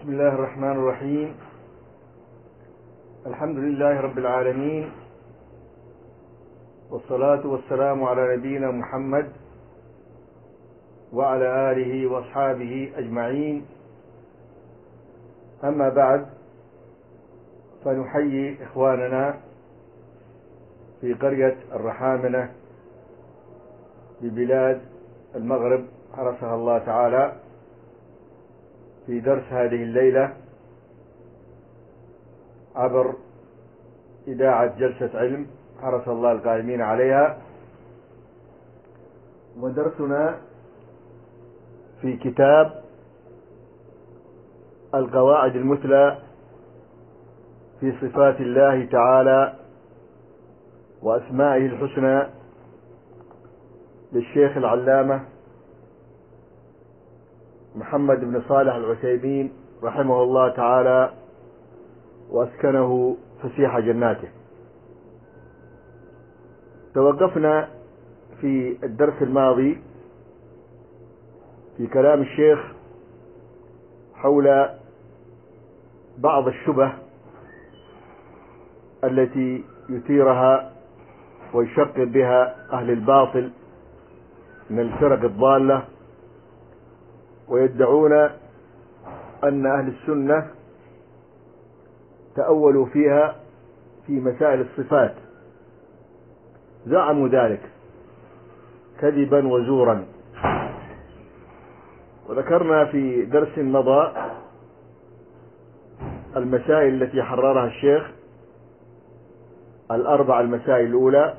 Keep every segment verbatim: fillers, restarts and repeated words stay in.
بسم الله الرحمن الرحيم. الحمد لله رب العالمين، والصلاة والسلام على نبينا محمد وعلى آله وأصحابه أجمعين. أما بعد، فنحيي إخواننا في قرية الرحامنة ببلاد المغرب حرسها الله تعالى في درس هذه الليلة عبر إذاعة جلسة علم حرس الله القائمين عليها. ودرسنا في كتاب القواعد المثلى في صفات الله تعالى وأسمائه الحسنى للشيخ العلامة محمد بن صالح العثيمين رحمه الله تعالى وأسكنه فسيح جناته. توقفنا في الدرس الماضي في كلام الشيخ حول بعض الشبه التي يثيرها ويشقق بها أهل الباطل من الفرق الضالة، ويدعون أن أهل السنة تأولوا فيها في مسائل الصفات. زعموا ذلك كذبا وزورا. وذكرنا في درس مضى المسائل التي حررها الشيخ، الأربع المسائل الأولى.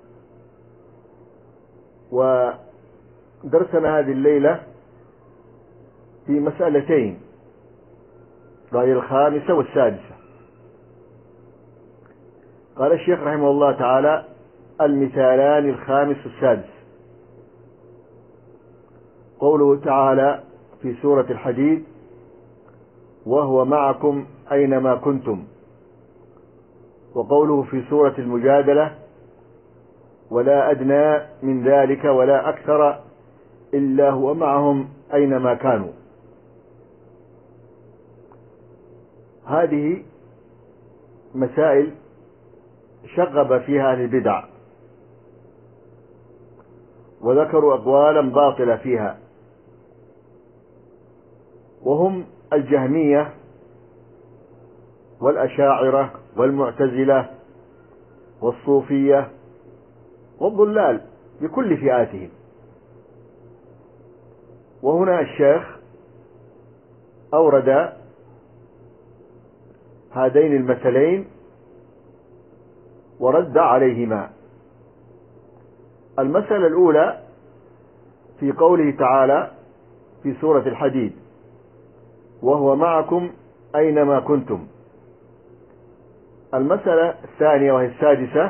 ودرسنا هذه الليلة في مسألتين، وهي الخامسة والسادسة. قال الشيخ رحمه الله تعالى: المثالان الخامس والسادس. قوله تعالى في سورة الحديد: وهو معكم أينما كنتم. وقوله في سورة المجادلة: ولا أدنى من ذلك ولا أكثر إلا هو معهم أينما كانوا. هذه مسائل شغب فيها أهل البدع، وذكروا أقوالا باطلة فيها، وهم الجهمية والأشاعرة والمعتزلة والصوفية والضلال بكل فئاتهم. وهنا الشيخ أورد هذين المثلين ورد عليهما. المسألة الأولى في قوله تعالى في سورة الحديد: وهو معكم أينما كنتم. المسألة الثانية وهي السادسة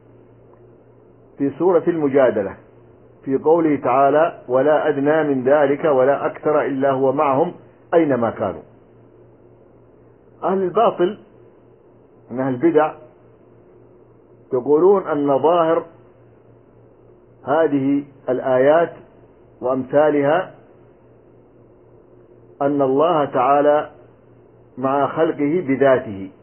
في سورة المجادلة في قوله تعالى: ولا أدنى من ذلك ولا أكثر إلا هو معهم أينما كانوا. أهل الباطل من أهل البدع يقولون أن ظاهر هذه الآيات وأمثالها أن الله تعالى مع خلقه بذاته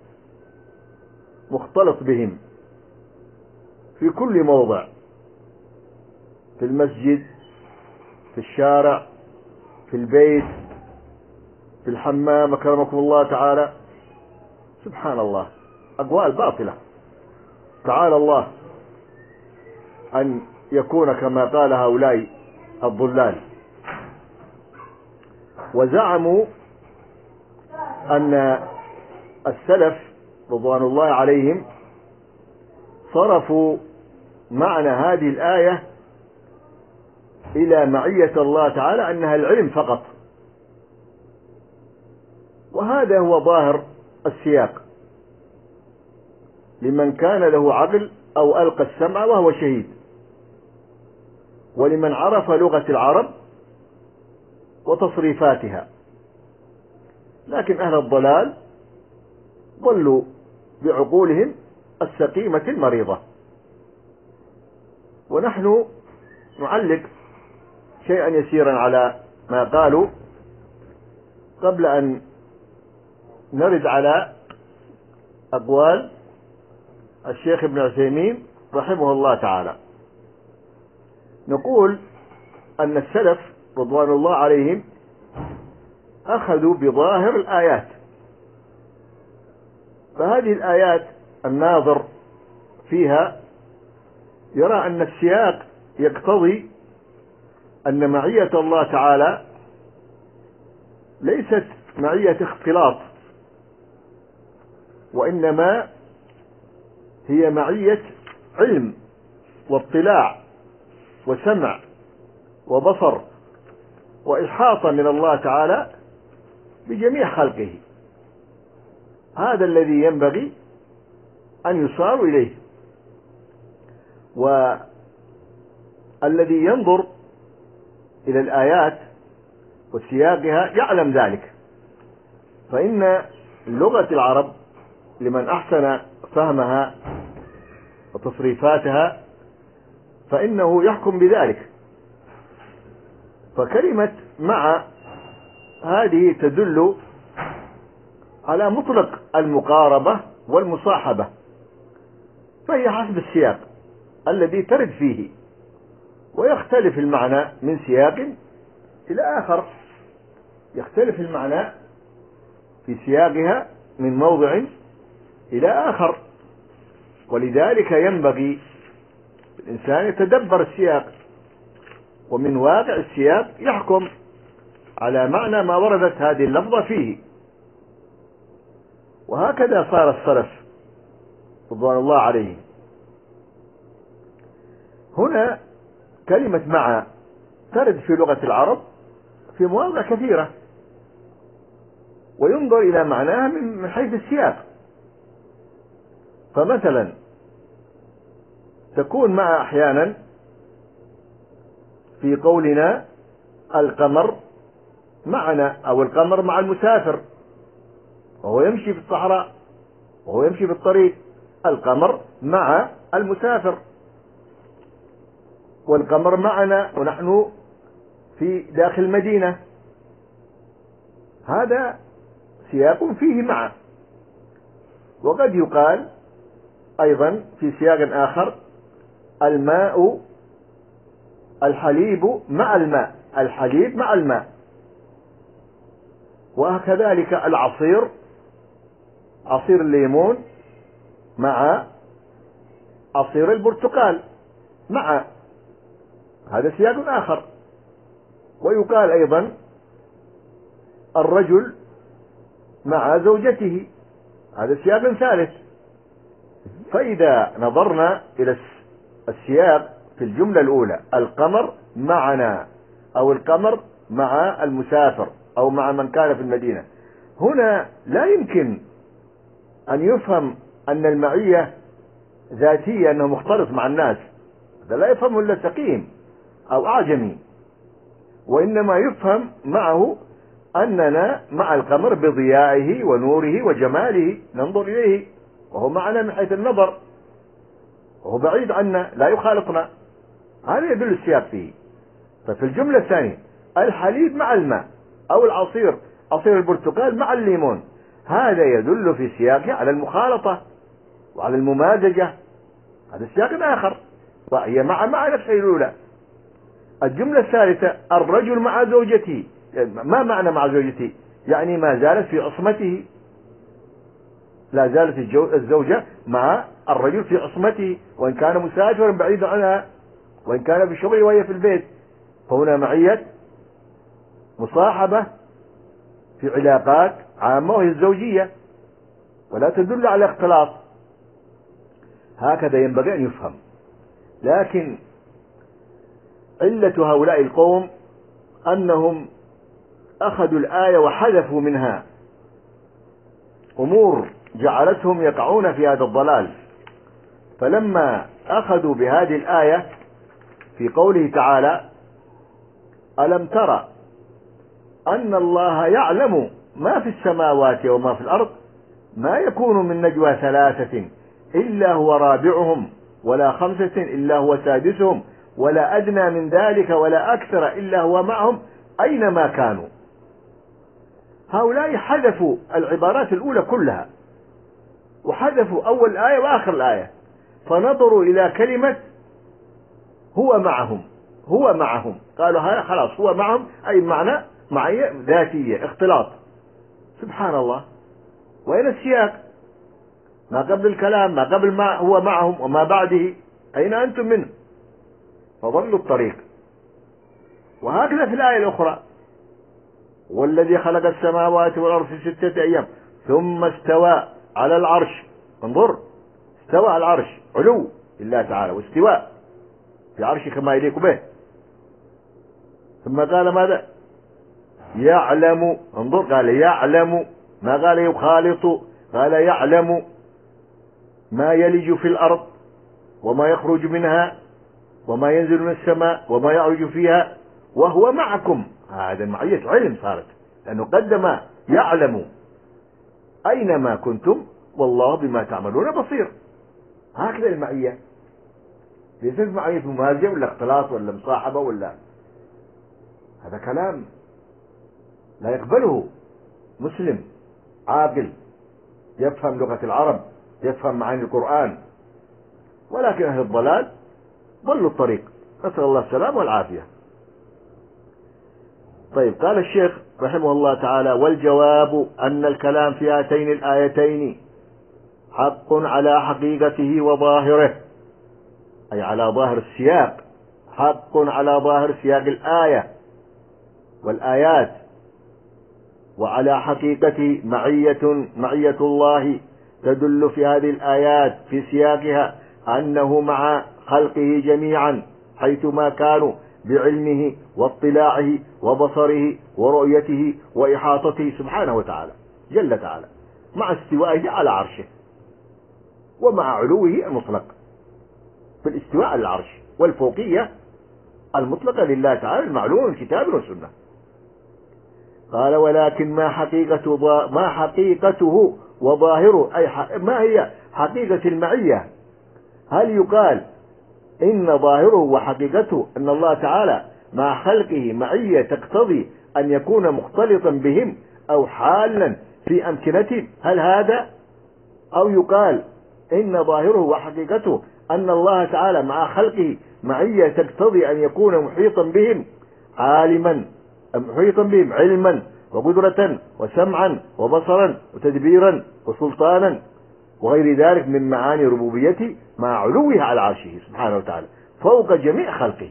مختلط بهم في كل موضع، في المسجد، في الشارع، في البيت، في الحمام، أكرمكم الله تعالى. سبحان الله، أقوال باطلة. تعالى الله أن يكون كما قال هؤلاء الضلال. وزعموا أن السلف رضوان الله عليهم صرفوا معنى هذه الآية إلى معية الله تعالى أنها العلم فقط، وهذا هو ظاهر السياق لمن كان له عقل أو ألقى السمع وهو شهيد، ولمن عرف لغة العرب وتصريفاتها. لكن أهل الضلال ضلوا بعقولهم السقيمة المريضة. ونحن نعلق شيئا يسيرا على ما قالوا قبل أن نرد على أقوال الشيخ ابن عثيمين رحمه الله تعالى. نقول أن السلف رضوان الله عليهم أخذوا بظاهر الآيات، فهذه الآيات الناظر فيها يرى أن السياق يقتضي أن معية الله تعالى ليست معية اختلاط، وإنما هي معية علم واطلاع وسمع وبصر وإحاطة من الله تعالى بجميع خلقه. هذا الذي ينبغي أن يصار إليه، والذي ينظر إلى الآيات وسياقها يعلم ذلك، فإن لغة العرب لمن أحسن فهمها وتصريفاتها فإنه يحكم بذلك. فكلمة مع هذه تدل على مطلق المقاربة والمصاحبة، فهي حسب السياق الذي ترد فيه، ويختلف المعنى من سياق إلى آخر، يختلف المعنى في سياقها من موضع إلى آخر، ولذلك ينبغي الإنسان يتدبر السياق، ومن واقع السياق يحكم على معنى ما وردت هذه اللفظة فيه. وهكذا صار السلف رضوان الله عليهم. هنا كلمة مع ترد في لغة العرب في مواضع كثيرة، وينظر إلى معناها من حيث السياق. فمثلا تكون مع أحيانا في قولنا القمر معنا، أو القمر مع المسافر وهو يمشي في الصحراء وهو يمشي في الطريق، القمر مع المسافر، والقمر معنا ونحن في داخل المدينة. هذا سياق فيه مع. وقد يقال أيضا في سياق آخر الماء الحليب مع الماء، الحليب مع الماء. وكذلك العصير، عصير الليمون مع عصير البرتقال مع، هذا سياق آخر. ويقال أيضا الرجل مع زوجته، هذا سياق ثالث. فإذا نظرنا إلى السياق في الجملة الأولى القمر معنا، أو القمر مع المسافر، أو مع من كان في المدينة، هنا لا يمكن أن يفهم أن المعية ذاتية، أنه مختلط مع الناس، هذا لا يفهمه إلا سقيم أو أعجمي. وإنما يفهم معه أننا مع القمر بضيائه ونوره وجماله ننظر إليه، وهو معنا من حيث النظر، وهو بعيد عنا لا يخالطنا. هذا يدل السياق فيه. ففي الجملة الثانية الحليب مع الماء، أو العصير، عصير البرتقال مع الليمون، هذا يدل في سياقه على المخالطة وعلى الممازجة، هذا سياق آخر، وهي مع مع نفسه الأولى. الجملة الثالثة الرجل مع زوجته، ما معنى مع زوجته؟ يعني ما زالت في عصمته، لا زالت الزوجة مع الرجل في عصمته، وإن كان مسافرا بعيد عنها، وإن كان بشغل وهي في البيت. فهنا معية مصاحبة في علاقات عامة وهي الزوجية، ولا تدل على اختلاط. هكذا ينبغي أن يفهم. لكن علة هؤلاء القوم أنهم أخذوا الآية وحذفوا منها أمور جعلتهم يقعون في هذا الضلال. فلما أخذوا بهذه الآية في قوله تعالى ألم ترى أن الله يعلم ما في السماوات وما في الأرض ما يكون من نجوى ثلاثة إلا هو رابعهم ولا خمسة إلا هو سادسهم ولا أدنى من ذلك ولا أكثر إلا هو معهم أينما كانوا. هؤلاء حذفوا العبارات الأولى كلها، وحذفوا أول آية وآخر الآية، فنظروا إلى كلمة هو معهم. هو معهم قالوا هذا خلاص هو معهم، أي معنى معية ذاتية اختلاط. سبحان الله، وين السياق؟ ما قبل الكلام، ما قبل ما هو معهم وما بعده، أين أنتم منه؟ فضلوا الطريق. وهكذا في الآية الأخرى: والذي خلق السماوات والأرض في ستة أيام ثم استوى على العرش. انظر، استوى على العرش، علو لله تعالى واستواء في عرشه كما يليق به. ثم قال ماذا؟ يعلم. انظر، قال يعلم، ما قال يخالط، قال يعلم ما يلج في الأرض وما يخرج منها وما ينزل من السماء وما يعرج فيها وهو معكم. هذا معية علم صارت، لأنه قدم يعلم أينما كنتم والله بما تعملون بصير. هكذا المعية، ليست معية ممازجة ولا اختلاط ولا مصاحبة، ولا هذا كلام لا يقبله مسلم عاقل يفهم لغة العرب، يفهم معاني القرآن. ولكن أهل الضلال ضلوا الطريق، نسأل الله السلامة والعافية. طيب، قال الشيخ رحمه الله تعالى: والجواب أن الكلام في هاتين الآيتين حق على حقيقته وظاهره، أي على ظاهر السياق، حق على ظاهر سياق الآية والآيات، وعلى حقيقته معية معية الله تدل في هذه الآيات في سياقها أنه مع خلقه جميعا حيثما كانوا بعلمه واطلاعه وبصره ورؤيته وإحاطته سبحانه وتعالى جل تعالى، مع استوائه على عرشه ومع علوه المطلق في الاستواء على العرش والفوقية المطلقة لله تعالى المعلوم من كتاب وسنة. قال: ولكن ما حقيقة ما حقيقته وظاهره، أي ما هي حقيقة المعية؟ هل يقال إن ظاهره وحقيقته أن الله تعالى مع خلقه معية تقتضي أن يكون مختلطا بهم أو حالا في أمكنتهم؟ هل هذا؟ أو يقال إن ظاهره وحقيقته أن الله تعالى مع خلقه معية تقتضي أن يكون محيطا بهم عالما، محيطا بهم علما وقدرة وسمعا وبصرا وتدبيرا وسلطانا وغير ذلك من معاني ربوبيته مع علوه على عرشه سبحانه وتعالى فوق جميع خلقه.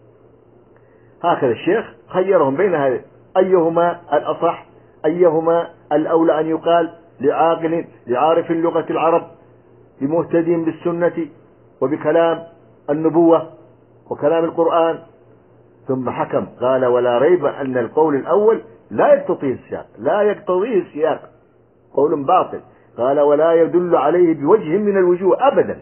هكذا الشيخ خيرهم بين هذه، أيهما الأصح، أيهما الأولى أن يقال لعاقل لعارف لغة العرب بمهتدي بالسنة وبكلام النبوة وكلام القرآن. ثم حكم قال: ولا ريب أن القول الأول لا يقتضيه السياق، لا يقتضيه السياق، قول باطل. قال: ولا يدل عليه بوجه من الوجوه أبدا،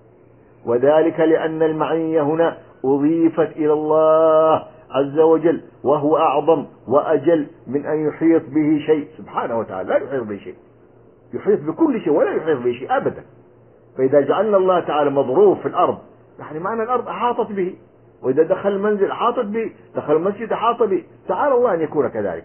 وذلك لأن المعية هنا أضيفت إلى الله عز وجل وهو أعظم وأجل من أن يحيط به شيء سبحانه وتعالى، لا يحيط به شيء، يحيط بكل شيء ولا يحيط به شيء أبدا. فإذا جعلنا الله تعالى مضروب في الأرض يعني معنى الأرض أحاطت به، وإذا دخل المنزل أحاطت به، دخل المسجد أحاط به، تعالى الله أن يكون كذلك.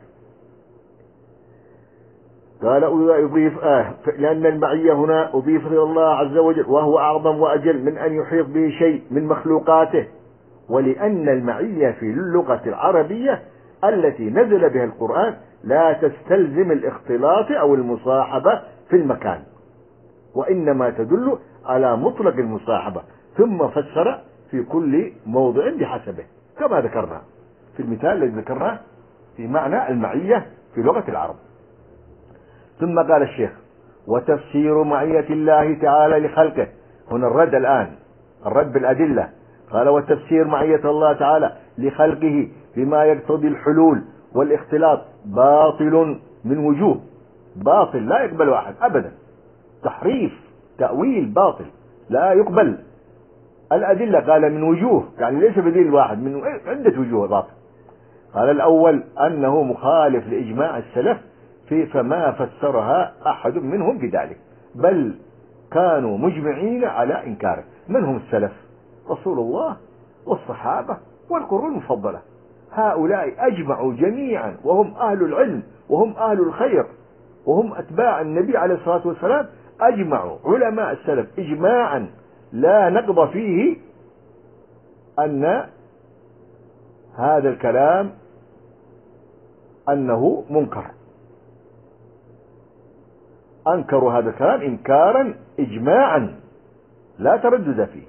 قال: يضيف آه لأن المعية هنا أضيف إلى الله عز وجل وهو أعظم وأجل من أن يحيط به شيء من مخلوقاته، ولأن المعية في اللغة العربية التي نزل بها القرآن لا تستلزم الاختلاط أو المصاحبة في المكان، وإنما تدل على مطلق المصاحبة، ثم فسر في كل موضع بحسبه كما ذكرنا في المثال الذي ذكرناه في معنى المعية في لغة العرب. ثم قال الشيخ: وتفسير معية الله تعالى لخلقه. هنا الرد الآن، الرد بالأدلة. قال: وتفسير معية الله تعالى لخلقه بما يقتضي الحلول والاختلاط باطل من وجوه، باطل لا يقبل أحد أبدا، تحريف تأويل باطل لا يقبل. الأدلة قال من وجوه، يعني ليس بدليل واحد، من عدة وجوه باطل. قال: الأول أنه مخالف لإجماع السلف في فما فسرها أحد منهم بذلك، بل كانوا مجمعين على إنكاره. من هم السلف؟ رسول الله والصحابة والقرون المفضلة، هؤلاء أجمعوا جميعا وهم أهل العلم وهم أهل الخير وهم أتباع النبي عليه الصلاة والسلام، أجمعوا علماء السلف إجماعا لا نقض فيه أن هذا الكلام أنه منكر، أنكروا هذا الكلام إنكارا إجماعا لا تردد فيه.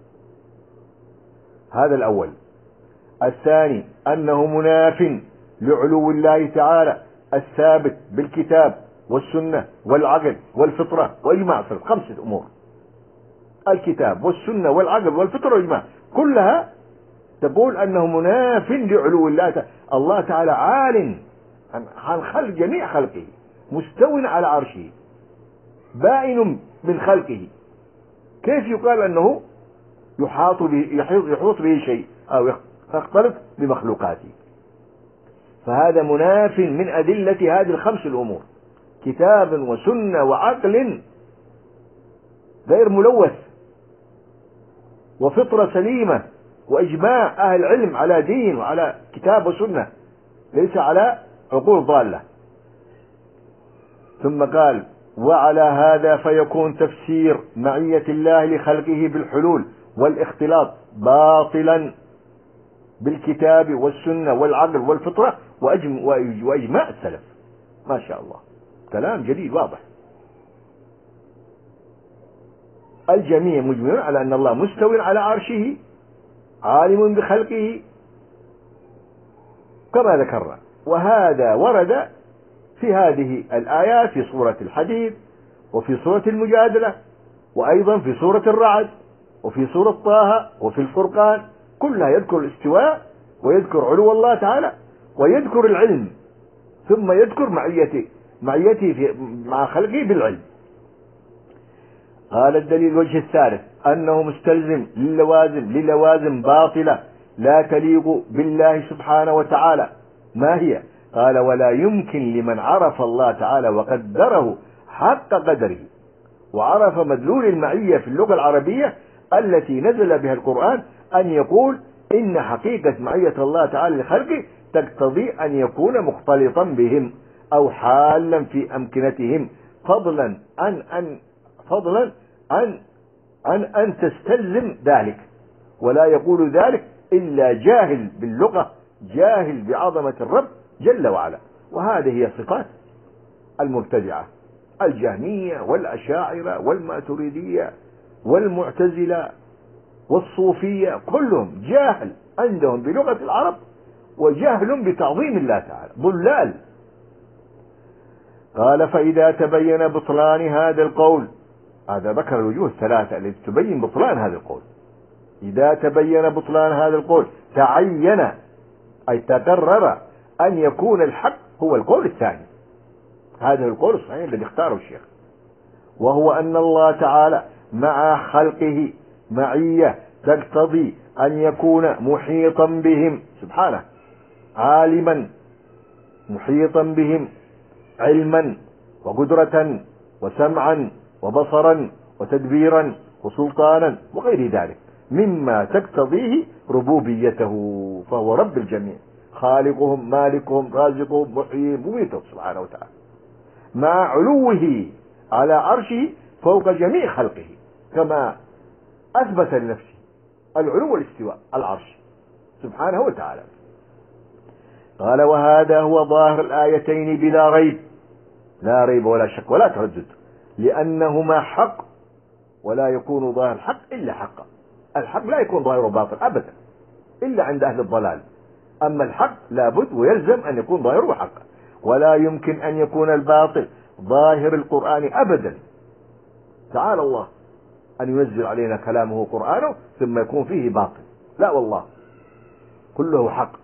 هذا الأول. الثاني أنه مناف لعلو الله تعالى الثابت بالكتاب والسنة والعقل والفطرة وإجماع السلف. خمسة أمور: الكتاب والسنة والعقل والفطرة والإجماع، كلها تقول أنه مناف لعلو الله تعالى. الله تعالى عال عن خلق جميع خلقه، مستو على عرشه، بائن من خلقه. كيف يقال أنه يحاط به, يحوط به شيء أو يختلط بمخلوقاته؟ فهذا مناف من أدلة هذه الخمس الأمور: كتاب وسنة وعقل غير ملوث، وفطرة سليمة، وإجماع أهل العلم على دين وعلى كتاب وسنة، ليس على عقول ضالة. ثم قال: وعلى هذا فيكون تفسير معية الله لخلقه بالحلول والاختلاط باطلا بالكتاب والسنة والعقل والفطرة وإجماع السلف. ما شاء الله، كلام جديد واضح. الجميع مجمعون على أن الله مستوٍ على عرشه، عالم بخلقه كما ذكرنا. وهذا ورد في هذه الآيات في سورة الحديد وفي سورة المجادلة وأيضا في سورة الرعد وفي سورة طه وفي الفرقان، كلها يذكر الاستواء ويذكر علو الله تعالى ويذكر العلم، ثم يذكر معيته معيته في مع خلقه بالعلم. قال: الدليل الوجه الثالث أنه مستلزم للوازم للوازم باطلة لا تليق بالله سبحانه وتعالى. ما هي؟ قال: ولا يمكن لمن عرف الله تعالى وقدره حق قدره وعرف مدلول المعية في اللغة العربية التي نزل بها القرآن أن يقول إن حقيقة معية الله تعالى لخلقه تقتضي أن يكون مختلطا بهم أو حالا في أمكنتهم، فضلا عن أن فضلا عن عن أن تستلزم ذلك. ولا يقول ذلك إلا جاهل باللغة، جاهل بعظمة الرب جل وعلا. وهذه هي صفات المبتدعة الجهمية والأشاعرة والماتريدية والمعتزلة والصوفية، كلهم جاهل عندهم بلغة العرب وجهل بتعظيم الله تعالى، ضلال. قال: فإذا تبين بطلان هذا القول، هذا ذكر الوجوه الثلاثة التي تبين بطلان هذا القول. إذا تبين بطلان هذا القول تعين أي تقرر أن يكون الحق هو القول الثاني. هذا القول الصحيح الذي اختاره الشيخ، وهو أن الله تعالى مع خلقه معية تقتضي أن يكون محيطا بهم سبحانه، عالما محيطا بهم علما وقدرة وسمعا وبصرا وتدبيرا وسلطانا وغير ذلك مما تقتضيه ربوبيته، فهو رب الجميع، خالقهم مالكهم رازقهم محييهم مميتهم سبحانه وتعالى، مع علوه على عرشه فوق جميع خلقه، كما أثبت لنفسه العلو والاستواء العرش سبحانه وتعالى. قال: وهذا هو ظاهر الآيتين بلا ريب، لا ريب ولا شك ولا تردد، لأنهما حق، ولا يكون ظاهر الحق إلا حقا. الحق لا يكون ظاهره باطل أبدا إلا عند أهل الضلال، أما الحق لابد ويلزم أن يكون ظاهره حقا، ولا يمكن أن يكون الباطل ظاهر القرآن أبدا. تعالى الله أن ينزل علينا كلامه قرآنه ثم يكون فيه باطل، لا والله، كله حق.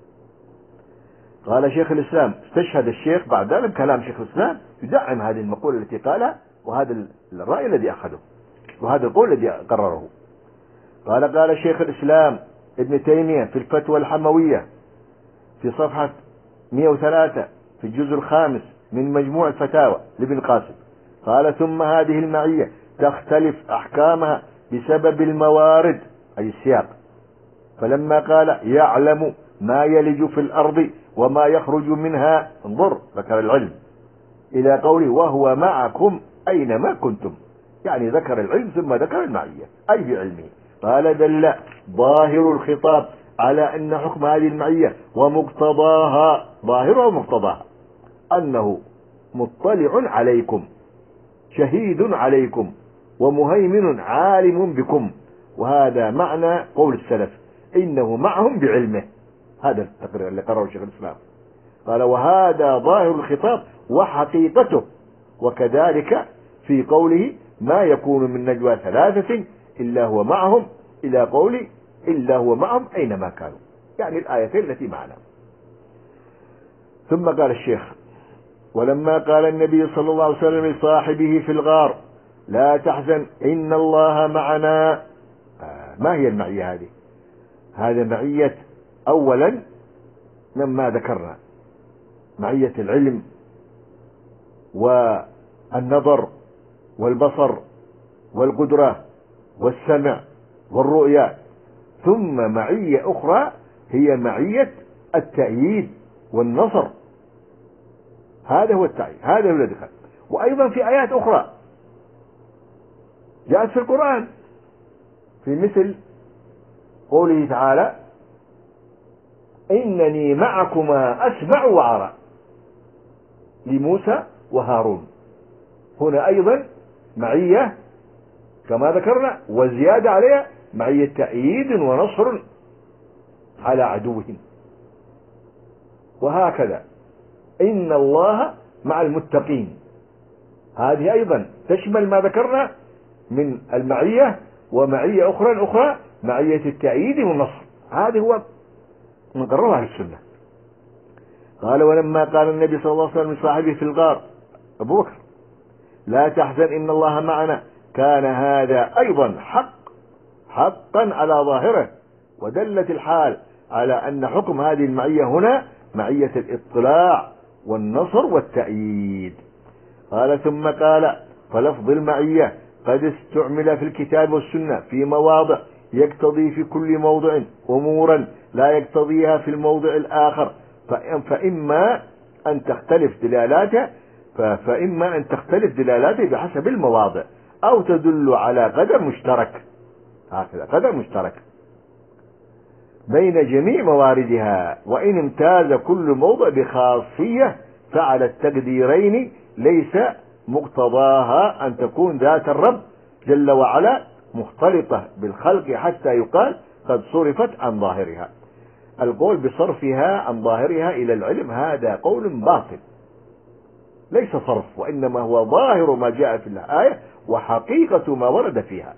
قال شيخ الإسلام، استشهد الشيخ بعد ذلك كلام شيخ الإسلام يدعم هذه المقولة التي قالها وهذا الرأي الذي أخذه وهذا القول الذي قرره. قال: قال شيخ الإسلام ابن تيمية في الفتوى الحموية في صفحة مئة وثلاثة في الجزء الخامس من مجموع الفتاوى لابن قاسم، قال: ثم هذه المعية تختلف أحكامها بسبب الموارد أي السياق، فلما قال يعلم ما يلج في الأرض وما يخرج منها. انظر، ذكر العلم إلى قوله وهو معكم أينما كنتم، يعني ذكر العلم ثم ذكر المعية أي بعلمه. قال دل ظاهر الخطاب على أن حكم هذه المعية ومقتضاها، ظاهرها ومقتضاها أنه مطلع عليكم شهيد عليكم ومهيمن عالم بكم. وهذا معنى قول السلف إنه معهم بعلمه، هذا التقرير اللي قرره شيخ الإسلام. قال وهذا ظاهر الخطاب وحقيقته. وكذلك في قوله ما يكون من نجوى ثلاثة إلا هو معهم إلى قوله إلا هو معهم أينما كانوا، يعني الآيتين التي معنا. ثم قال الشيخ ولما قال النبي صلى الله عليه وسلم لصاحبه في الغار لا تحزن إن الله معنا. آه ما هي المعية هذه؟ هذا معية أولا مما ذكرنا، معية العلم والنظر والبصر والقدرة والسمع والرؤية. ثم معية أخرى هي معية التأييد والنصر، هذا هو التأييد، هذا هو الذي دخل. وأيضا في آيات أخرى جاءت في القرآن في مثل قوله تعالى إنني معكما أسمع وأرى لموسى وهارون. هنا أيضا معية كما ذكرنا، وزيادة عليها معية تأييد ونصر على عدوهم. وهكذا إن الله مع المتقين، هذه أيضا تشمل ما ذكرنا من المعية ومعية أخرى أخرى معية التأييد والنصر. هذا هو من قرره أهل السنة. قال ولما قال النبي صلى الله عليه وسلم لصاحبه في الغار أبو بكر لا تحزن إن الله معنا، كان هذا أيضا حق حقا على ظاهره، ودلت الحال على أن حكم هذه المعية هنا معية الاطلاع والنصر والتأييد. قال ثم قال فلفظ المعية قد استعمل في الكتاب والسنة في مواضع يقتضي في كل موضع أمورا لا يقتضيها في الموضع الآخر، فإما أن تختلف دلالاته فإما أن تختلف دلالاته بحسب المواضع أو تدل على قدر مشترك، هكذا قدر مشترك بين جميع مواردها. وإن امتاز كل موضع بخاصية فعلى التقديرين ليس مقتضاها أن تكون ذات الرب جل وعلا مختلطة بالخلق حتى يقال قد صرفت عن ظاهرها. القول بصرفها عن ظاهرها إلى العلم هذا قول باطل، ليس صرف، وإنما هو ظاهر ما جاء في الآية وحقيقة ما ورد فيها.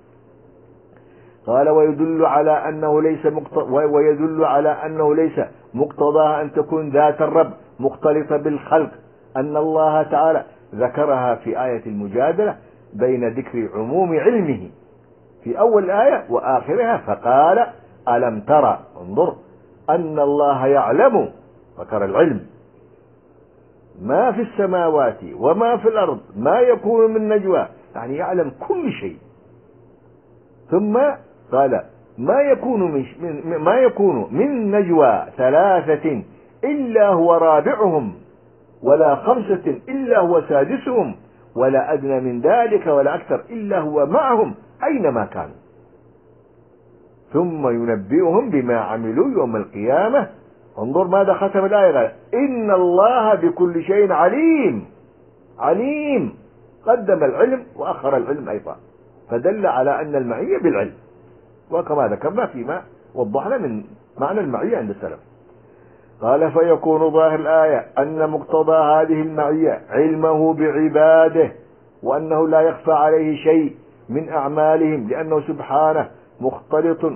قال ويدل على أنه ليس ويدل على أنه ليس مقتضاها أن تكون ذات الرب مختلطة بالخلق أن الله تعالى ذكرها في آية المجادلة بين ذكر عموم علمه في أول الآية وآخرها فقال ألم ترى، انظر أن الله يعلم، ذكر العلم، ما في السماوات وما في الأرض ما يكون من نجوى، يعني يعلم كل شيء. ثم قال ما يكون من ما يكون من نجوى ثلاثة إلا هو رابعهم ولا خمسة إلا هو سادسهم ولا أدنى من ذلك ولا أكثر إلا هو معهم أينما كانوا ثم ينبئهم بما عملوا يوم القيامة. انظر ماذا ختم الآية، قال إن الله بكل شيء عليم. عليم، قدم العلم وأخر العلم أيضا، فدل على أن المعية بالعلم، وكما ذكرنا فيما وضحنا من معنى المعية عند السلف. قال فيكون ظاهر الآية أن مقتضى هذه المعية علمه بعباده وأنه لا يخفى عليه شيء من أعمالهم لأنه سبحانه مختلط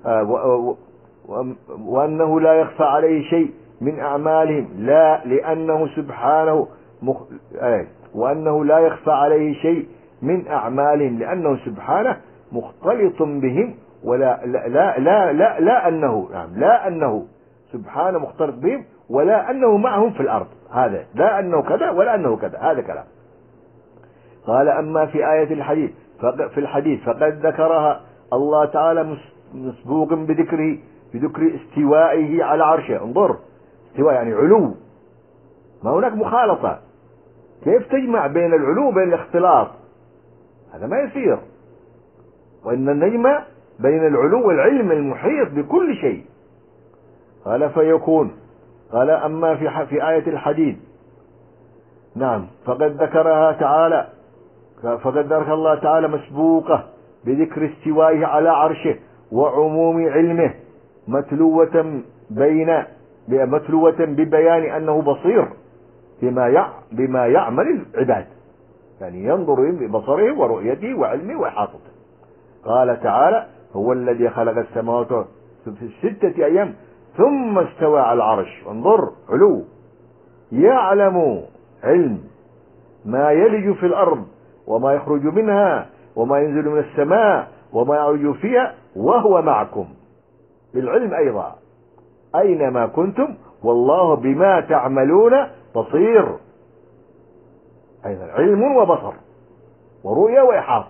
وأنه لا يخفى عليه شيء من أعمالهم لا لأنه سبحانه مخ... وأنه لا يخفى عليه شيء من أعمالهم لأنه سبحانه مختلط بهم ولا لا لا لا لا, لا أنه نعم لا أنه سبحانه مختلط بهم ولا أنه معهم في الأرض، هذا لا أنه كذا ولا أنه كذا، هذا كلام. قال أما في آية الحديث في الحديث فقد ذكرها الله تعالى مسبوق بذكره بذكر استوائه على عرشه. انظر، استواء يعني علو، ما هناك مخالطة. كيف تجمع بين العلو وبين الاختلاط؟ هذا ما يصير. وإن النجم بين العلو والعلم المحيط بكل شيء. قال فيكون. قال أما في في آية الحديد، نعم، فقد ذكرها تعالى فقد ذكر الله تعالى مسبوقة بذكر استوائه على عرشه وعموم علمه، متلوة بين متلوة ببيان أنه بصير بما بما يعمل العباد، يعني ينظر ببصره ورؤيته وعلمه وإحاطته. قال تعالى: هو الذي خلق السماوات في ستة أيام ثم استوى على العرش. انظر، علو. يعلم، علم، ما يلج في الأرض وما يخرج منها وما ينزل من السماء وما يعرج فيها وهو معكم، بالعلم أيضا أينما كنتم والله بما تعملون بصير. أيضا علم وبصر ورؤية وإحاطة.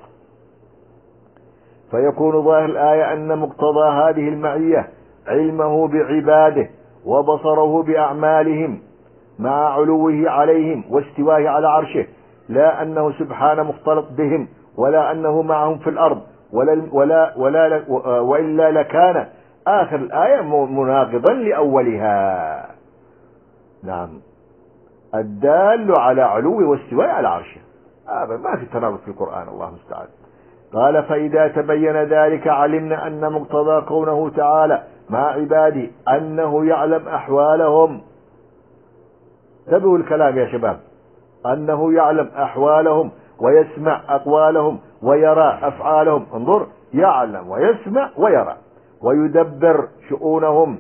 فيكون ظاهر الآية أن مقتضى هذه المعية علمه بعباده وبصره بأعمالهم مع علوه عليهم واستواه على عرشه، لا أنه سبحانه مختلط بهم ولا أنه معهم في الأرض ولا ولا ولا وإلا لكان آخر الآية مناقضا لأولها. نعم، الدال على علوه واستواه على عرشه. هذا ما في تناقض في القرآن، الله المستعان. قال: فإذا تبين ذلك علمنا أن مقتضى كونه تعالى مع عباده أنه يعلم أحوالهم. تبعوا الكلام يا شباب، أنه يعلم أحوالهم ويسمع أقوالهم ويرى أفعالهم. انظر، يعلم ويسمع ويرى ويدبر شؤونهم،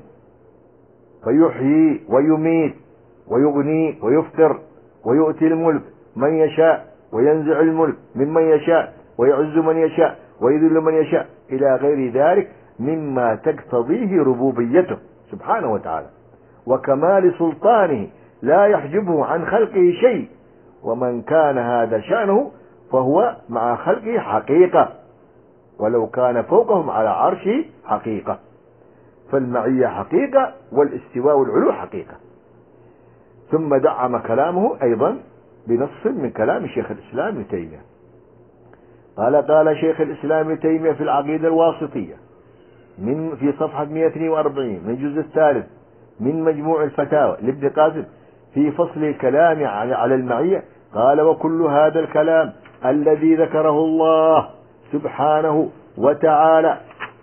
فيحيي ويميت ويغني ويفطر ويؤتي الملك من يشاء وينزع الملك ممن يشاء ويعز من يشاء ويذل من يشاء إلى غير ذلك مما تقتضيه ربوبيته سبحانه وتعالى وكمال سلطانه لا يحجبه عن خلقه شيء. ومن كان هذا شأنه فهو مع خلقه حقيقة، ولو كان فوقهم على عرشه حقيقة. فالمعية حقيقة والاستواء والعلو حقيقة. ثم دعم كلامه أيضا بنص من كلام شيخ الإسلام ابن تيمية. قال: قال شيخ الإسلام ابن تيمية في العقيدة الواسطية من في صفحة مئة واثنين وأربعين من الجزء الثالث من مجموع الفتاوى لابن قاسم في فصل الكلام على المعية، قال: وكل هذا الكلام الذي ذكره الله سبحانه وتعالى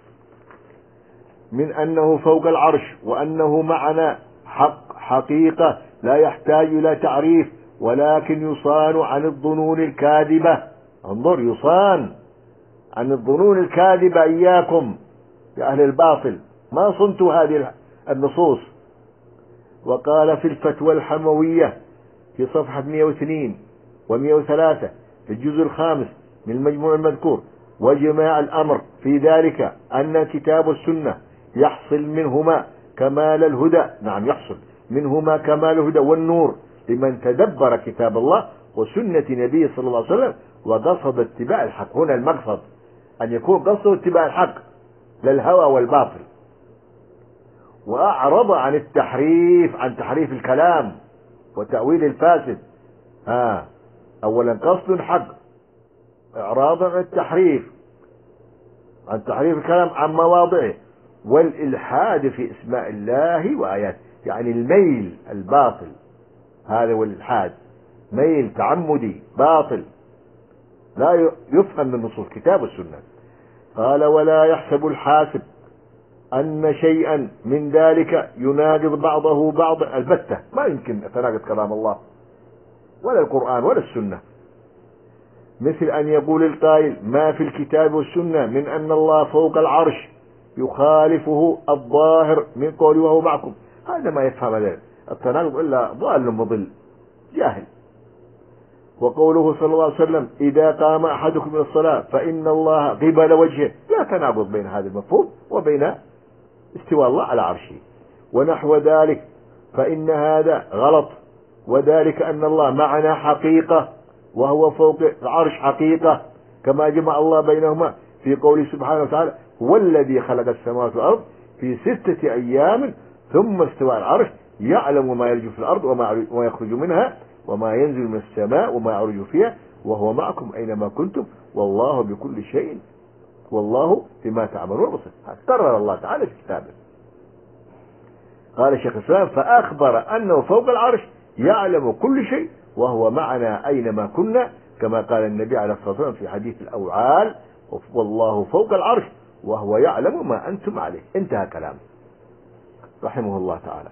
من أنه فوق العرش وأنه معنا حق حقيقة لا يحتاج إلى تعريف، ولكن يصان عن الظنون الكاذبة. انظر، يصان عن الظنون الكاذبة. إياكم يا أهل الباطل، ما صنتوا هذه النصوص. وقال في الفتوى الحموية في صفحة مئة واثنين ومئة وثلاثة في الجزء الخامس من المجموع المذكور: وجماع الأمر في ذلك أن الكتاب والسنة يحصل منهما كمال الهدى. نعم، يحصل منهما كمال الهدى والنور لمن تدبر كتاب الله وسنة نبيه صلى الله عليه وسلم وقصد اتباع الحق. هنا المقصد أن يكون قصد اتباع الحق للهوى والباطل، وأعرض عن التحريف، عن تحريف الكلام وتأويل الفاسد. ها أولا قصد الحق، إعراضا عن التحريف، عن تحريف الكلام عن مواضعه، والإلحاد في اسماء الله وآياته، يعني الميل الباطل، هذا هو الإلحاد، ميل تعمدي باطل لا يفهم من نصوص الكتاب والسنة. قال: ولا يحسب الحاسب أن شيئا من ذلك يناقض بعضه بعضا. البتة ما يمكن يتناقض كلام الله ولا القرآن ولا السنة. مثل أن يقول القائل: ما في الكتاب والسنة من أن الله فوق العرش يخالفه الظاهر من قوله وهو معكم. هذا ما يفهم ذلك التناقض إلا ضال مضل جاهل. وقوله صلى الله عليه وسلم: إذا قام أحدكم من الصلاة فإن الله قبل وجهه. لا تناقض بين هذا المفهوم وبين استواء الله على عرشه ونحو ذلك، فإن هذا غلط. وذلك أن الله معنا حقيقة وهو فوق العرش حقيقة، كما جمع الله بينهما في قوله سبحانه وتعالى: هو الذي خلق السماوات والأرض في ستة أيام ثم استوى على العرش يعلم ما يلج في الأرض وما يخرج منها وما ينزل من السماء وما يعرج فيها وهو معكم أينما كنتم والله بكل شيء والله بما تعملون بصير. كرر الله تعالى في كتابه. قال الشيخ الإسلام فأخبر أنه فوق العرش يعلم كل شيء وهو معنا أينما كنا كما قال النبي عليه الصلاة والسلام في حديث الأوعال والله فوق العرش وهو يعلم ما أنتم عليه. انتهى كلامه رحمه الله تعالى.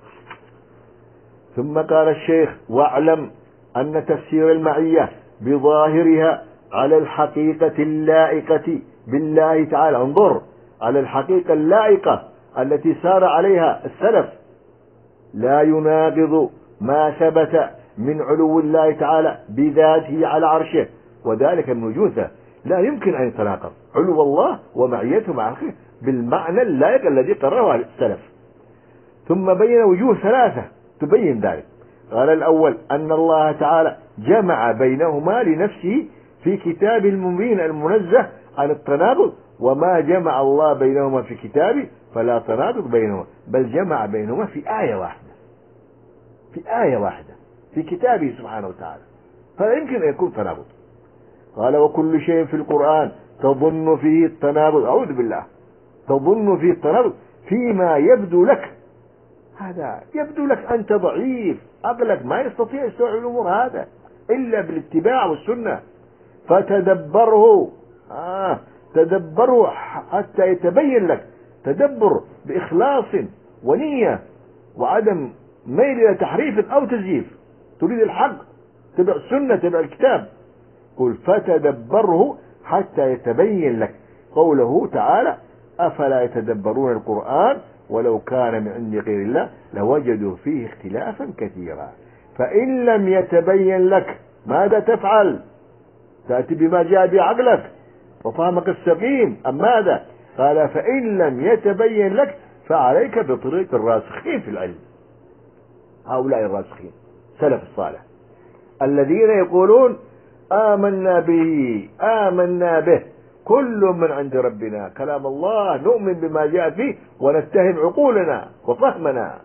ثم قال الشيخ واعلم أن تفسير المعية بظاهرها على الحقيقة اللائقة بالله تعالى، انظر، على الحقيقة اللائقة التي سار عليها السلف لا يناقض ما ثبت من علو الله تعالى بذاته على عرشه وذلك من وجوده. لا يمكن أن يتناقض علو الله ومعيته مع الخير بالمعنى اللائق الذي قرره السلف. ثم بين وجوه ثلاثة تبين ذلك. قال الأول أن الله تعالى جمع بينهما لنفسه في كتاب المبين المنزه عن التناقض وما جمع الله بينهما في كتابه فلا تناقض بينهما بل جمع بينهما في آية واحدة في آية واحدة في كتابه سبحانه وتعالى فلا يمكن أن يكون تناقض. قال وكل شيء في القرآن تظن فيه التناقض، أعوذ بالله، تظن فيه التناقض فيما يبدو لك، هذا يبدو لك أنت ضعيف عقلك ما يستطيع يستوعب الأمور هذا إلا بالاتباع والسنة فتدبره آه تدبره حتى يتبين لك تدبر بإخلاص ونية وعدم ميل إلى تحريف أو تزييف. تريد الحق تبع السنة تبع الكتاب. قل فتدبره حتى يتبين لك. قوله تعالى أفلا يتدبرون القرآن ولو كان من عند غير الله لوجدوا فيه اختلافا كثيرا. فإن لم يتبين لك ماذا تفعل؟ تأتي بما جاء بعقلك وفهمك السقيم أم ماذا؟ قال فإن لم يتبين لك فعليك بطريق الراسخين في العلم. هؤلاء الراسخين سلف الصالح الذين يقولون آمنا به آمنا به كل من عند ربنا كلام الله نؤمن بما جاء فيه ونتهم عقولنا وفهمنا.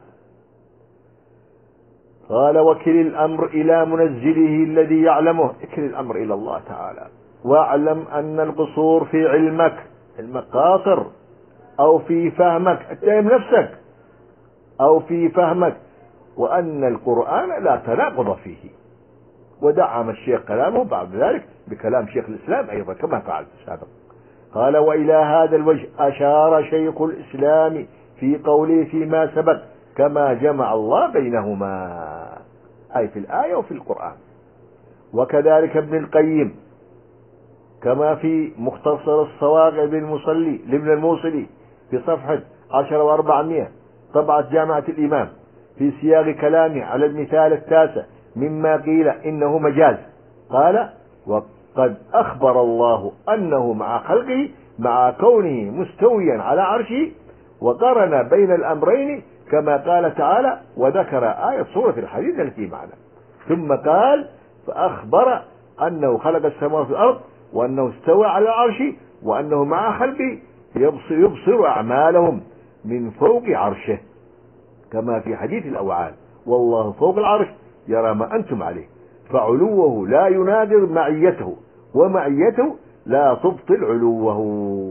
قال وكل الأمر إلى منزله الذي يعلمه، اكل الأمر إلى الله تعالى واعلم أن القصور في علمك، علمك قاصر أو في فهمك، اتهم نفسك، أو في فهمك، وأن القرآن لا تناقض فيه. ودعم الشيخ كلامه بعد ذلك بكلام شيخ الإسلام أيضا كما فعل سابقا. قال وإلى هذا الوجه أشار شيخ الإسلام في قوله فيما سبق كما جمع الله بينهما، أي في الآية وفي القرآن. وكذلك ابن القيم كما في مختصر الصواغب للمصلي لابن الموصلي في صفحة عشرة وأربعمائة طبعة جامعة الإمام في سياق كلامه على المثال التاسع مما قيل إنه مجاز. قال وقد أخبر الله أنه مع خلقه مع كونه مستويا على عرشه وقرن بين الأمرين كما قال تعالى وذكر آية سورة الحديد التي معنا. ثم قال فأخبر أنه خلق السماوات والأرض وأنه استوى على العرش وأنه مع خلقه يبصر, يبصر أعمالهم من فوق عرشه كما في حديث الأوعال والله فوق العرش يرى ما أنتم عليه. فعلوه لا ينادر معيته ومعيته لا تبطل علوه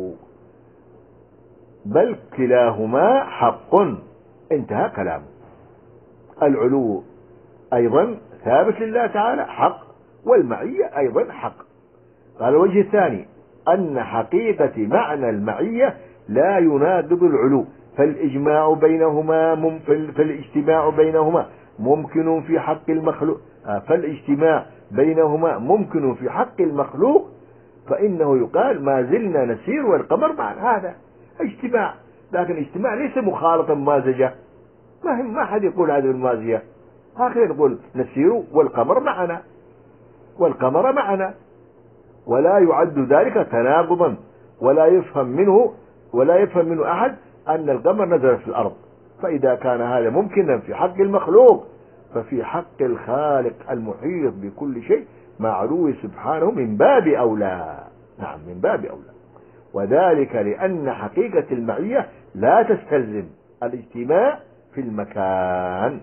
بل كلاهما حق. انتهى كلامه. العلو أيضا ثابت لله تعالى حق والمعية أيضا حق. قال الوجه الثاني أن حقيقة معنى المعية لا يناقض العلو فالإجماع بينهما مم فالاجتماع بينهما ممكن في حق المخلوق فالاجتماع بينهما ممكن في حق المخلوق فإنه يقال ما زلنا نسير والقمر معنا. هذا اجتماع، لكن اجتماع ليس مخالطة ممازجة. ما ما حد يقول هذه المازية، هكذا نقول نسير والقمر معنا والقمر معنا ولا يعد ذلك تناقضا ولا يفهم منه ولا يفهم منه أحد أن القمر نزل في الأرض. فإذا كان هذا ممكنا في حق المخلوق ففي حق الخالق المحيط بكل شيء مع علوه سبحانه من باب أولى. نعم من باب أولى. وذلك لأن حقيقة المعية لا تستلزم الاجتماع في المكان.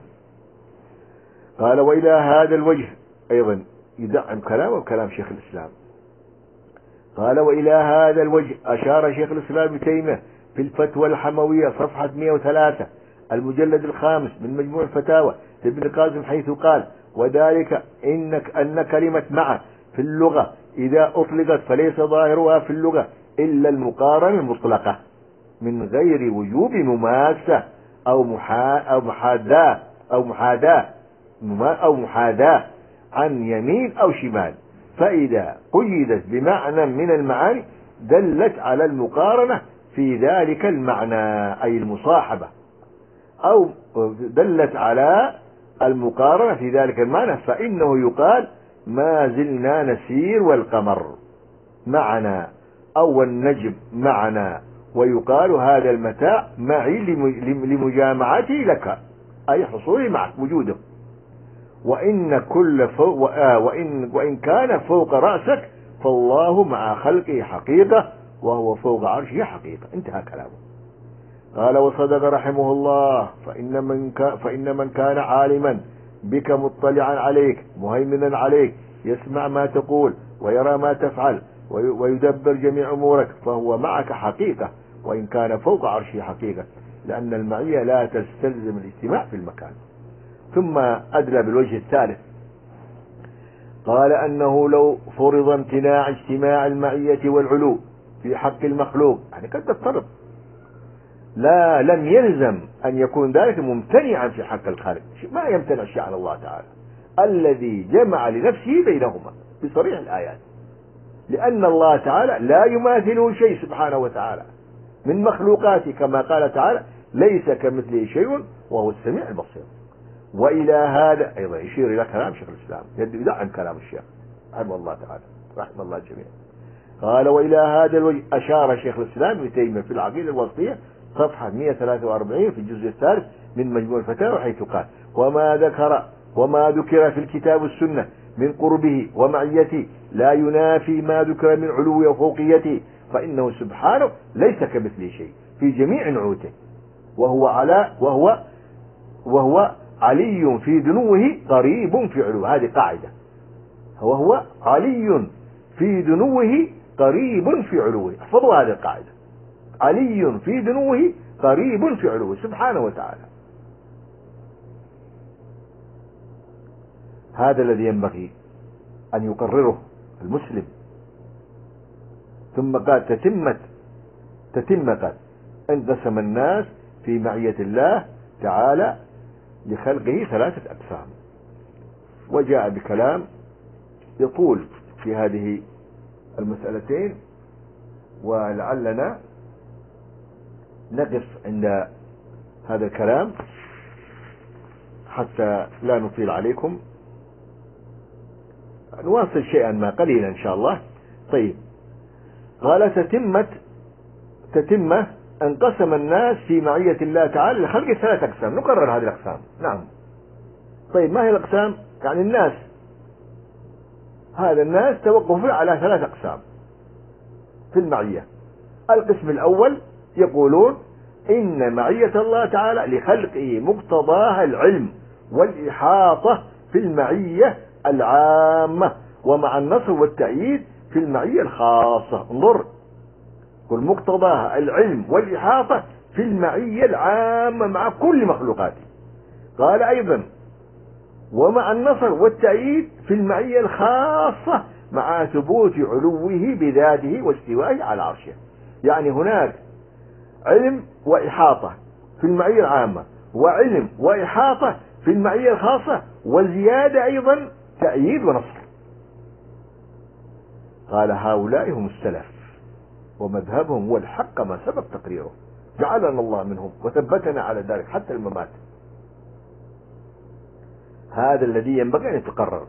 قال وإلى هذا الوجه أيضا يدعم كلامه وكلام شيخ الإسلام. قال وإلى هذا الوجه أشار شيخ الإسلام ابن تيمية في الفتوى الحموية صفحة مئة وثلاثة المجلد الخامس من مجموع الفتاوى لابن قاسم، حيث قال وذلك إنك أن كلمة مع في اللغة إذا أطلقت فليس ظاهرها في اللغة إلا المقارنة المطلقة من غير وجوب مماسة أو محا أو محاذاة أو محاذاة أو محاذاة عن يمين أو شمال، فإذا قيدت بمعنى من المعاني دلت على المقارنة في ذلك المعنى أي المصاحبة، أو دلت على المقارنة في ذلك المعنى، فإنه يقال ما زلنا نسير والقمر معنا أو النجم معنا، ويقال هذا المتاع معي لمجامعتي لك أي حصولي معك وجوده، وإن كل فوق وإن, وإن كان فوق رأسك فالله مع خلقه حقيقة وهو فوق عرشه حقيقة. انتهى كلامه. قال وصدق رحمه الله فإن من, فإن من كان عالما بك مطلعا عليك مهيمنا عليك يسمع ما تقول ويرى ما تفعل ويدبر جميع أمورك فهو معك حقيقة وإن كان فوق عرشه حقيقة، لأن المعية لا تستلزم الاجتماع في المكان. ثم أدلى بالوجه الثالث قال أنه لو فرض امتناع اجتماع المعية والعلو في حق المخلوق، يعني قد تفترض، لا لم يلزم أن يكون ذلك ممتنعا في حق الخالق، ما يمتنع شيء عن الله تعالى الذي جمع لنفسه بينهما بصريح الآيات، لأن الله تعالى لا يماثله شيء سبحانه وتعالى من مخلوقاته، كما قال تعالى ليس كمثله شيء وهو السميع البصير. وإلى هذا أيضا يشير إلى كلام شيخ الإسلام، يدعم كلام الشيخ رحمه الله تعالى رحمه الله الجميع. قال وإلى هذا الوجه أشار شيخ الإسلام ابن تيمية في العقيدة الوسطية صفحة مئة وثلاثة وأربعين في الجزء الثالث من مجموع الفتاوى، حيث قال وما ذكر وما ذكر في الكتاب والسنة من قربه ومعيته لا ينافي ما ذكر من علو وفوقيته، فإنه سبحانه ليس كمثله شيء في جميع نعوته، وهو على وهو وهو علي في دنوه قريب في علوه. هذه قاعدة، وهو علي في دنوه قريب في علوه، احفظوا هذه القاعدة، علي في دنوه قريب في علوه سبحانه وتعالى. هذا الذي ينبغي أن يقرره المسلم. ثم قال تتمت تتمت انقسم الناس في معية الله تعالى لخلقه ثلاثة أقسام، وجاء بكلام يطول في هذه المسألتين، ولعلنا نقف عند هذا الكلام حتى لا نطيل عليكم، نواصل شيئا ما قليلا إن شاء الله. طيب قال تتمت تتمة انقسم الناس في معية الله تعالى لخلق ثلاث أقسام، نقرر هذه الأقسام. نعم. طيب ما هي الأقسام؟ يعني الناس، هذا الناس توقفوا على ثلاث أقسام في المعية. القسم الأول يقولون إن معية الله تعالى لخلقه مقتضاها العلم والإحاطة في المعية العامة، ومع النصر والتأييد في المعية الخاصة. انظر، قل مقتضاها العلم والإحاطة في المعية العامة مع كل مخلوقاته. قال أيضا ومع النصر والتأييد في المعية الخاصة مع ثبوت علوه بذاته واستوائه على عرشه. يعني هناك علم وإحاطة في المعية العامة، وعلم وإحاطة في المعية الخاصة، وزيادة أيضا تأييد ونصر. قال هؤلاء هم السلف، ومذهبهم هو الحق ما سبق تقريره، جعلنا الله منهم وثبتنا على ذلك حتى الممات. هذا الذي ينبغي أن يتقرر.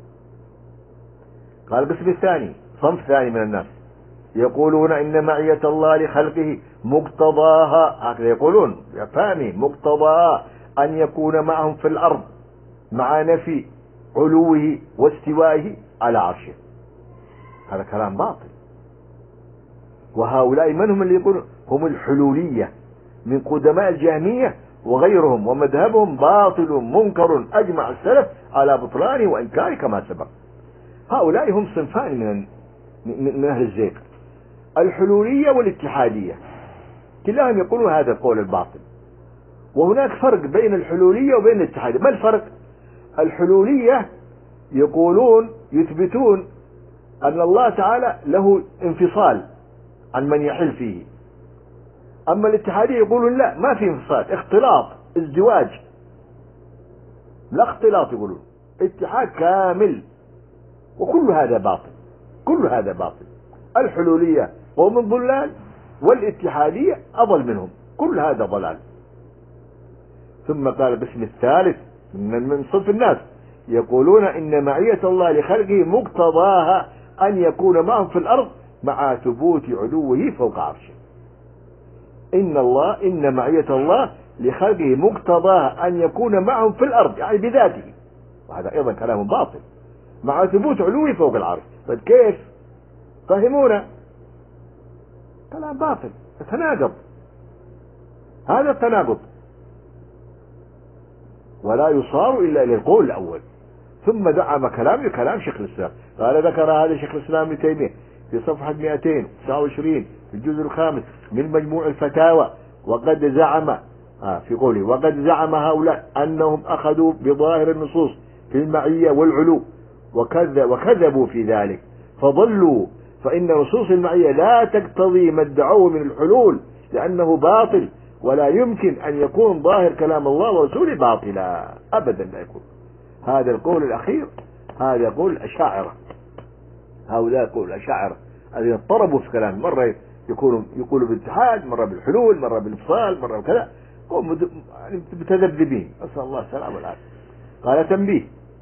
قال القسم الثاني، صنف ثاني من الناس يقولون إن معية الله لخلقه مقتضاها، هكذا يقولون يا فهمي، مقتضاها أن يكون معهم في الأرض مع نفي علوه واستوائه على عرشه. هذا كلام باطل، وهؤلاء من هم اللي يقولون؟ هم الحلولية من قدماء الجهمية وغيرهم، ومذهبهم باطل منكر أجمع السلف على بطلانه وإنكاره كما سبق. هؤلاء هم صنفان من من أهل الزيغ، الحلولية والاتحادية، كلاهم يقولون هذا القول الباطل. وهناك فرق بين الحلولية وبين الاتحادية. ما الفرق؟ الحلولية يقولون يثبتون أن الله تعالى له انفصال عن من يحل فيه. أما الاتحادية يقولون لا، ما في انفصال، اختلاط، ازدواج، لا اختلاط، يقولون اتحاد كامل. وكل هذا باطل، كل هذا باطل. الحلولية قوم ضلال، والاتحادية أضل منهم، كل هذا ضلال. ثم قال باسم الثالث من صنف الناس يقولون إن معية الله لخلقه مقتضاها أن يكون معهم في الأرض مع ثبوت علوه فوق عرشه. إن الله إن معية الله لخلقه مقتضاها أن يكون معهم في الأرض، يعني بذاته، وهذا أيضا كلام باطل، مع ثبوت علوه فوق العرش. طيب كيف؟ فهمونا. كلام باطل، تناقض، هذا التناقض، ولا يصار إلا إلى القول الأول. ثم دعم كلامه كلام شيخ الإسلام، قال ذكر هذا شيخ الإسلام ابن تيمية في صفحة مئتين وتسعة وعشرين في الجزء الخامس من مجموع الفتاوى، وقد زعم آه في قوله وقد زعم هؤلاء أنهم أخذوا بظاهر النصوص في المعية والعلو وكذب وكذبوا في ذلك فضلوا، فإن نصوص المعية لا تقتضي ما ادعوه من الحلول لأنه باطل، ولا يمكن أن يكون ظاهر كلام الله ورسوله باطلا، أبدا لا يكون. هذا القول الأخير هذا قول الأشاعرة، هؤلاء قول الأشاعرة الذين اضطربوا في كلام، مرة يكونوا يقولوا بالاتحاد، مرة بالحلول، مرة بالانفصال، مرة بكذا، هم متذبذبين، أسأل الله السلامة والعافية. قال تنبيه: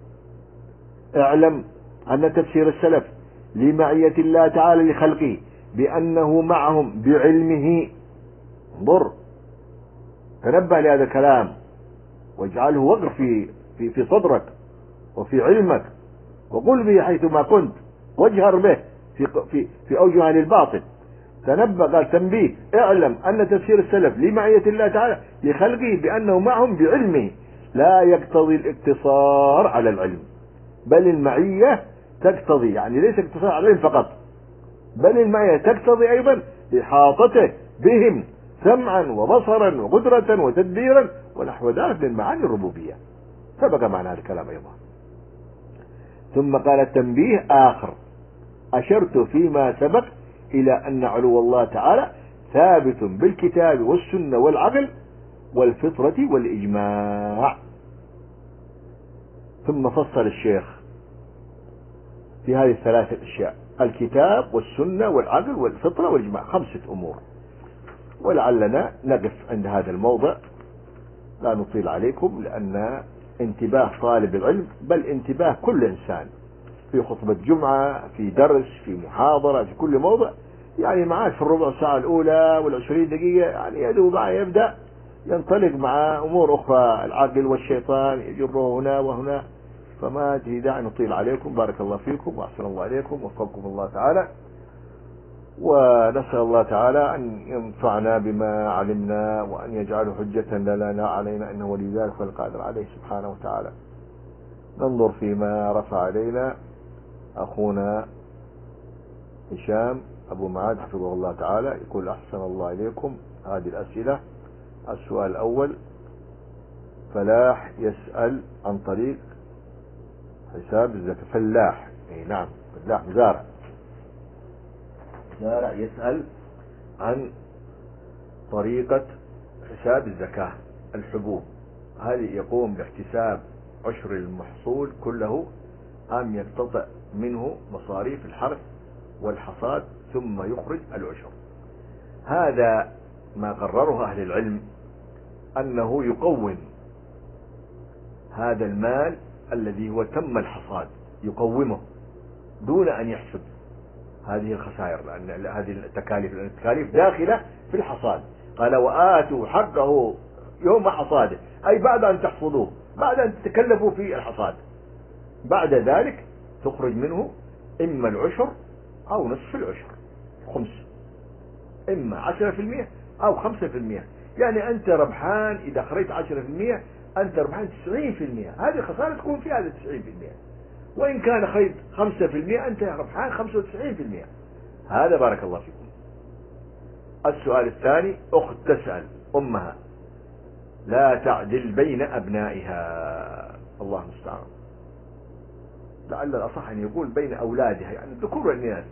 اعلم أن تفسير السلف لمعية الله تعالى لخلقه بأنه معهم بعلمه، انظر، تنبه لهذا الكلام واجعله وقر في في في صدرك وفي علمك، وقل به حيثما كنت، واجهر به في في في اوجه للباطل. تنبه، قال تنبيه: اعلم ان تفسير السلف لمعية الله تعالى لخلقه بانه معهم بعلمه لا يقتضي الاقتصار على العلم، بل المعية تقتضي، يعني ليس اقتصار على العلم فقط، بل المعية تقتضي ايضا احاطته بهم سمعا وبصرا وقدرة وتدبيرا ونحو ذلك من معاني الربوبية. سبق معنا هذا الكلام أيضا. ثم قال التنبيه آخر: أشرت فيما سبق إلى أن علو الله تعالى ثابت بالكتاب والسنة والعقل والفطرة والإجماع. ثم فصل الشيخ في هذه الثلاثة أشياء: الكتاب والسنة والعقل والفطرة والإجماع، خمسة أمور. ولعلنا نقف عند هذا الموضع، لا نطيل عليكم، لأن انتباه طالب العلم بل انتباه كل إنسان في خطبة جمعة، في درس، في محاضرة، في كل موضع، يعني معك في الربع ساعة الأولى والعشرين دقيقة، يعني يدو معه يبدأ ينطلق مع أمور أخرى، العقل والشيطان يجره هنا وهنا، فما في داعي نطيل عليكم. بارك الله فيكم وأحسن الله عليكم ووفقكم الله تعالى، ونسأل الله تعالى أن ينفعنا بما علمنا وأن يجعله حجة لنا لا علينا، إنه ولي ذلك والقادر عليه سبحانه وتعالى. ننظر فيما رفع علينا أخونا هشام أبو معاذ حفظه الله تعالى، يقول: أحسن الله إليكم، هذه الأسئلة. السؤال الأول: فلاح يسأل عن طريق حساب الزكاة. فلاح، اي نعم، فلاح مزارع، مزارع يسأل عن طريقة حساب الزكاة الحبوب، هل يقوم باحتساب عشر المحصول كله أم يقتطع منه مصاريف الحرث والحصاد ثم يخرج العشر؟ هذا ما قرره أهل العلم، أنه يقوم هذا المال الذي هو تم الحصاد، يقومه دون أن يحسب هذه الخسائر، لأن هذه التكاليف لأن التكاليف داخلة في الحصاد. قال: وآتوا حقه يوم حصاده، أي بعد أن تحصدوه، بعد أن تتكلفوا في الحصاد، بعد ذلك تخرج منه إما العشر أو نصف العشر، خمس. إما عشرة في المئة أو خمسة في المئة. يعني أنت ربحان إذا خرجت عشرة في المئة، أنت ربحان تسعين في المئة. هذه خسارة تكون في هذا تسعين في المئة. وإن كان خرجت خمسة في المئة أنت ربحان خمسة وتسعين في المئة. هذا بارك الله فيكم. السؤال الثاني، أخت تسأل أمها لا تعدل بين أبنائها. الله المستعان. لعل الأصح أن يقول بين أولادها، يعني الذكور والإناث،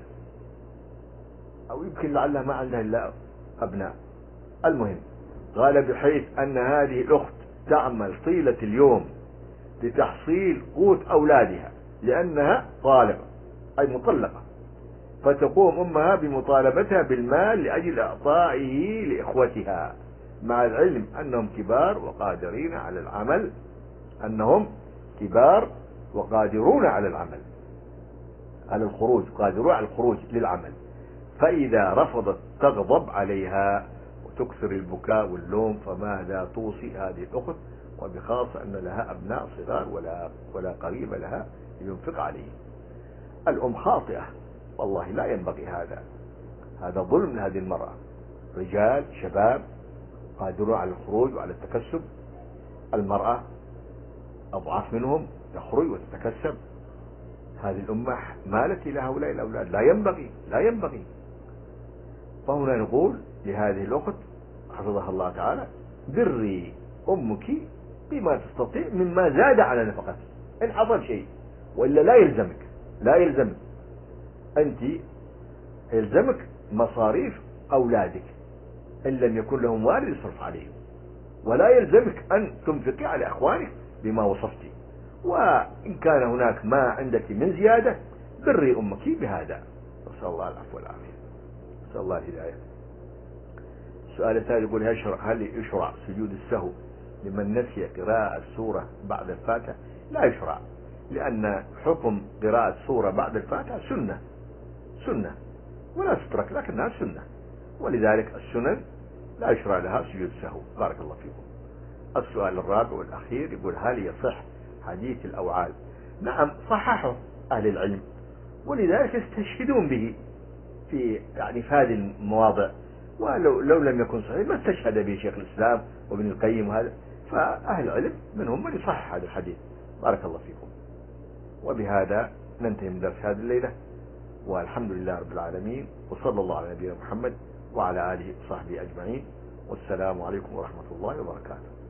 أو يمكن لعلها ما عندها إلا أبناء. المهم، قال بحيث أن هذه الأخت تعمل طيلة اليوم لتحصيل قوت أولادها لأنها طالبة أي مطلقة، فتقوم أمها بمطالبتها بالمال لأجل إعطائه لإخوتها، مع العلم أنهم كبار وقادرين على العمل أنهم كبار وقادرون على العمل، على الخروج، قادرون على الخروج للعمل. فإذا رفضت تغضب عليها وتكثر البكاء واللوم. فماذا توصي هذه الأخت، وبخاصة أن لها أبناء صغار ولا ولا قريب لها ينفق عليه؟ الأم خاطئة، والله لا ينبغي هذا. هذا ظلم من هذه المرأة. رجال شباب قادرون على الخروج وعلى التكسب، المرأة أضعف منهم تخرج وتتكسب. هذه الأمة مالت إلى هؤلاء الأولاد، لا ينبغي لا ينبغي. فهنا نقول لهذه الأخت حفظها الله تعالى: بري أمك بما تستطيع مما زاد على نفقتك إن حصل شيء، وإلا لا يلزمك لا يلزمك أنت يلزمك مصاريف أولادك إن لم يكن لهم والد يصرف عليهم، ولا يلزمك أن تنفقي على أخوانك بما وصفتي. وإن كان هناك ما عندك من زيادة بري أمك بهذا. نسأل الله العفو والعافية، نسأل الله الهداية. السؤال الثالث يقول: هل يشرع سجود السهو لمن نسي قراءة سورة بعد الفاتحة؟ لا يشرع، لأن حكم قراءة سورة بعد الفاتحة سنة سنة ولا تترك، لكنها سنة، ولذلك السنن لا يشرع لها سجود السهو. بارك الله فيكم. السؤال الرابع والأخير يقول: هل يصح حديث الأوعال؟ نعم، صححه أهل العلم، ولذلك يستشهدون به في يعني في هذه المواضع. ولو لو لم يكن صحيح ما استشهد به شيخ الإسلام وابن القيم وهذا، فأهل العلم منهم من يصحح هذا الحديث. بارك الله فيكم. وبهذا ننتهي من درس هذه الليلة، والحمد لله رب العالمين، وصلى الله على نبينا محمد وعلى آله وصحبه أجمعين، والسلام عليكم ورحمة الله وبركاته.